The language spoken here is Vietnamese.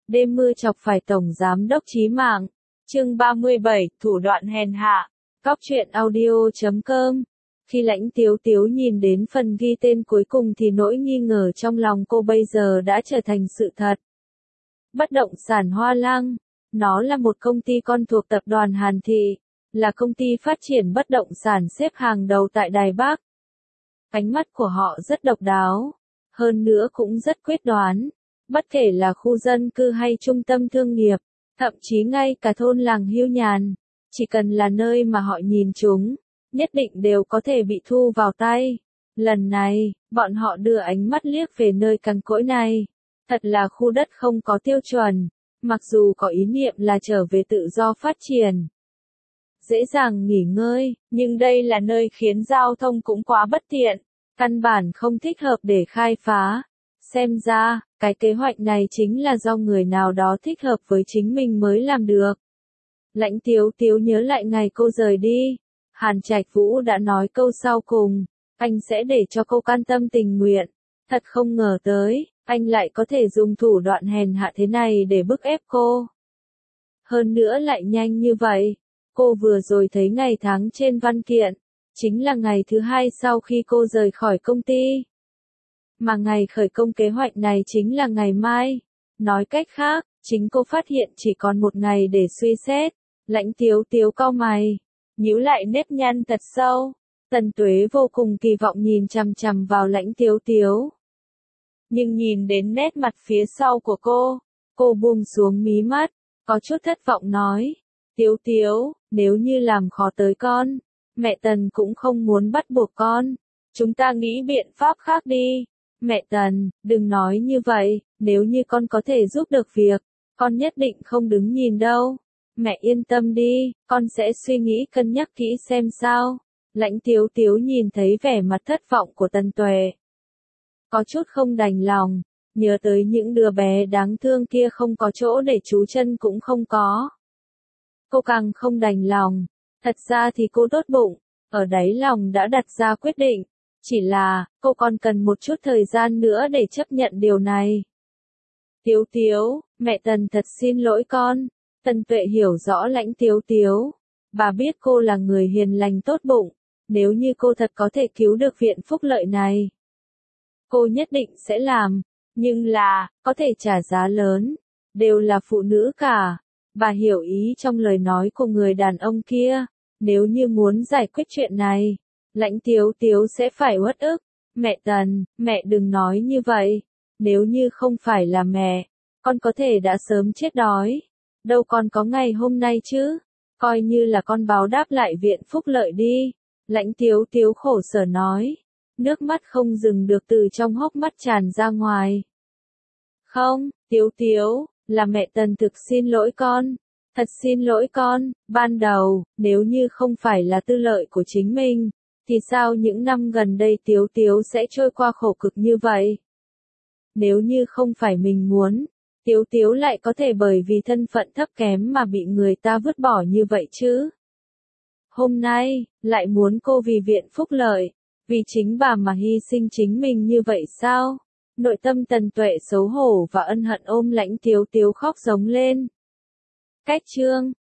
Đêm mưa chọc phải Tổng Giám đốc chí mạng. Chương 37, thủ đoạn hèn hạ. Cóc truyện audio.com. Khi Lãnh Tiếu Tiếu nhìn đến phần ghi tên cuối cùng thì nỗi nghi ngờ trong lòng cô bây giờ đã trở thành sự thật. Bất động sản Hoa Lăng. Nó là một công ty con thuộc tập đoàn Hàn Thị, là công ty phát triển bất động sản xếp hàng đầu tại Đài Bắc. Ánh mắt của họ rất độc đáo, hơn nữa cũng rất quyết đoán. Bất kể là khu dân cư hay trung tâm thương nghiệp, thậm chí ngay cả thôn làng hưu nhàn, chỉ cần là nơi mà họ nhìn chúng, nhất định đều có thể bị thu vào tay. Lần này, bọn họ đưa ánh mắt liếc về nơi cằn cỗi này. Thật là khu đất không có tiêu chuẩn, mặc dù có ý niệm là trở về tự do phát triển, dễ dàng nghỉ ngơi, nhưng đây là nơi khiến giao thông cũng quá bất tiện, căn bản không thích hợp để khai phá. Xem ra, cái kế hoạch này chính là do người nào đó thích hợp với chính mình mới làm được. Lãnh Tiếu Tiếu nhớ lại ngày cô rời đi, Hàn Trạch Vũ đã nói câu sau cùng, anh sẽ để cho cô can tâm tình nguyện. Thật không ngờ tới, anh lại có thể dùng thủ đoạn hèn hạ thế này để bức ép cô. Hơn nữa lại nhanh như vậy, cô vừa rồi thấy ngày tháng trên văn kiện, chính là ngày thứ 2 sau khi cô rời khỏi công ty. Mà ngày khởi công kế hoạch này chính là ngày mai. Nói cách khác, chính cô phát hiện chỉ còn một ngày để suy xét. Lãnh Tiếu Tiếu cau mày, nhíu lại nếp nhăn thật sâu. Tần Tuế vô cùng kỳ vọng nhìn chằm chằm vào Lãnh Tiếu Tiếu. Nhưng nhìn đến nét mặt phía sau của cô buông xuống mí mắt, có chút thất vọng nói. Tiếu Tiếu, nếu như làm khó tới con, mẹ Tần cũng không muốn bắt buộc con. Chúng ta nghĩ biện pháp khác đi. Mẹ Tần, đừng nói như vậy, nếu như con có thể giúp được việc, con nhất định không đứng nhìn đâu. Mẹ yên tâm đi, con sẽ suy nghĩ cân nhắc kỹ xem sao. Lãnh Tiếu Tiếu nhìn thấy vẻ mặt thất vọng của Tần Tuệ, có chút không đành lòng, nhớ tới những đứa bé đáng thương kia không có chỗ để trú chân cũng không có. Cô càng không đành lòng, thật ra thì cô tốt bụng, ở đáy lòng đã đặt ra quyết định. Chỉ là, cô còn cần một chút thời gian nữa để chấp nhận điều này. Tiếu Tiếu, mẹ Tần thật xin lỗi con. Tần Tuệ hiểu rõ Lãnh Tiếu Tiếu. Bà biết cô là người hiền lành tốt bụng. Nếu như cô thật có thể cứu được viện phúc lợi này, cô nhất định sẽ làm. Nhưng là, có thể trả giá lớn. Đều là phụ nữ cả. Bà hiểu ý trong lời nói của người đàn ông kia. Nếu như muốn giải quyết chuyện này, Lãnh Tiếu Tiếu sẽ phải uất ức. Mẹ Tần, mẹ đừng nói như vậy. Nếu như không phải là mẹ, con có thể đã sớm chết đói. Đâu còn có ngày hôm nay chứ. Coi như là con báo đáp lại viện phúc lợi đi. Lãnh Tiếu Tiếu khổ sở nói. Nước mắt không dừng được từ trong hốc mắt tràn ra ngoài. Không, Tiếu Tiếu, là mẹ Tần thực xin lỗi con. Thật xin lỗi con, ban đầu, nếu như không phải là tư lợi của chính mình, thì sao những năm gần đây Tiếu Tiếu sẽ trôi qua khổ cực như vậy? Nếu như không phải mình muốn, Tiếu Tiếu lại có thể bởi vì thân phận thấp kém mà bị người ta vứt bỏ như vậy chứ? Hôm nay, lại muốn cô vì viện phúc lợi, vì chính bà mà hy sinh chính mình như vậy sao? Nội tâm Tần Tuệ xấu hổ và ân hận ôm Lãnh Tiếu Tiếu khóc giống lên. Cách chương